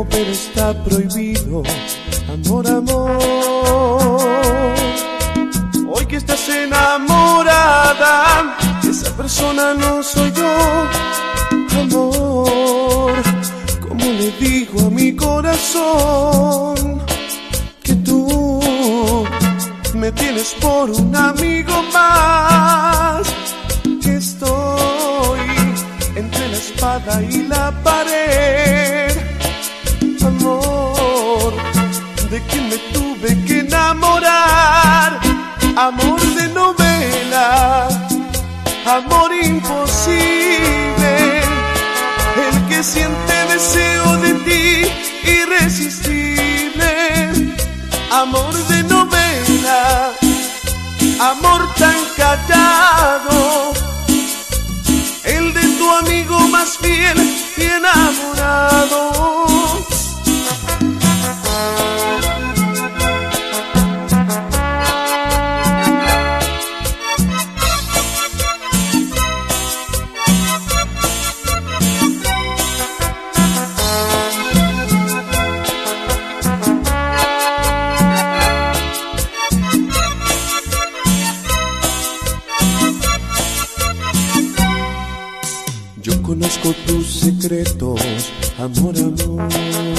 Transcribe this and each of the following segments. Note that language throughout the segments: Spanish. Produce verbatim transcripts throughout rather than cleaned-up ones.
pero está prohibido. Amor, amor, hoy que estás enamorada, esa persona no soy yo. Amor, ¿cómo le digo a mi corazón que tú me tienes por un amigo más? Que estoy entre la espada y la pared. Amor, de quien me tuve que enamorar. Amor de novela, amor imposible, el que siente deseo de ti irresistible. Amor de novela, amor tan callado, el de tu amigo más fiel y enamorado. Yo conozco tus secretos, amor, amor.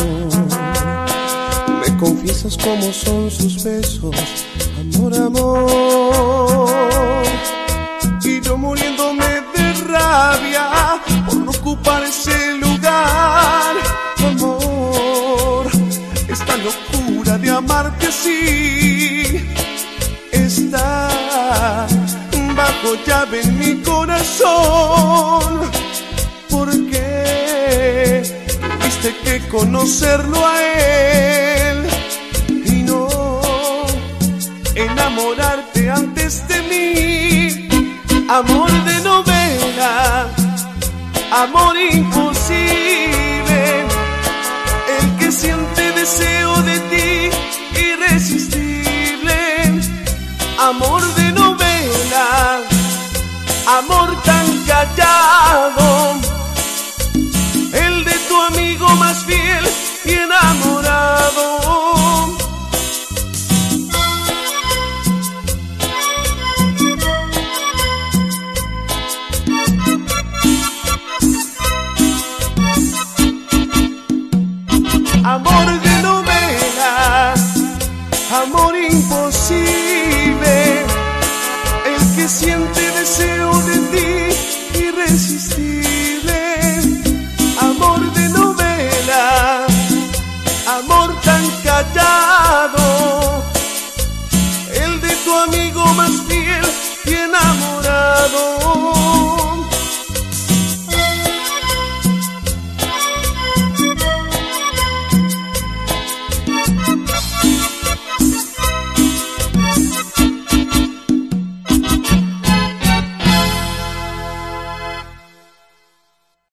Me confiesas cómo son sus besos, amor, amor. Y yo muriéndome de rabia por no ocupar ese lugar, amor. Esta locura de amarte así está bajo llave en mi corazón. Porque tuviste que conocerlo a él y no enamorarte antes de mí. Amor de novela, amor imposible, el que siente deseo de ti irresistible. Amor de novela, amor tan callado, el de tu amigo más fiel y enamorado.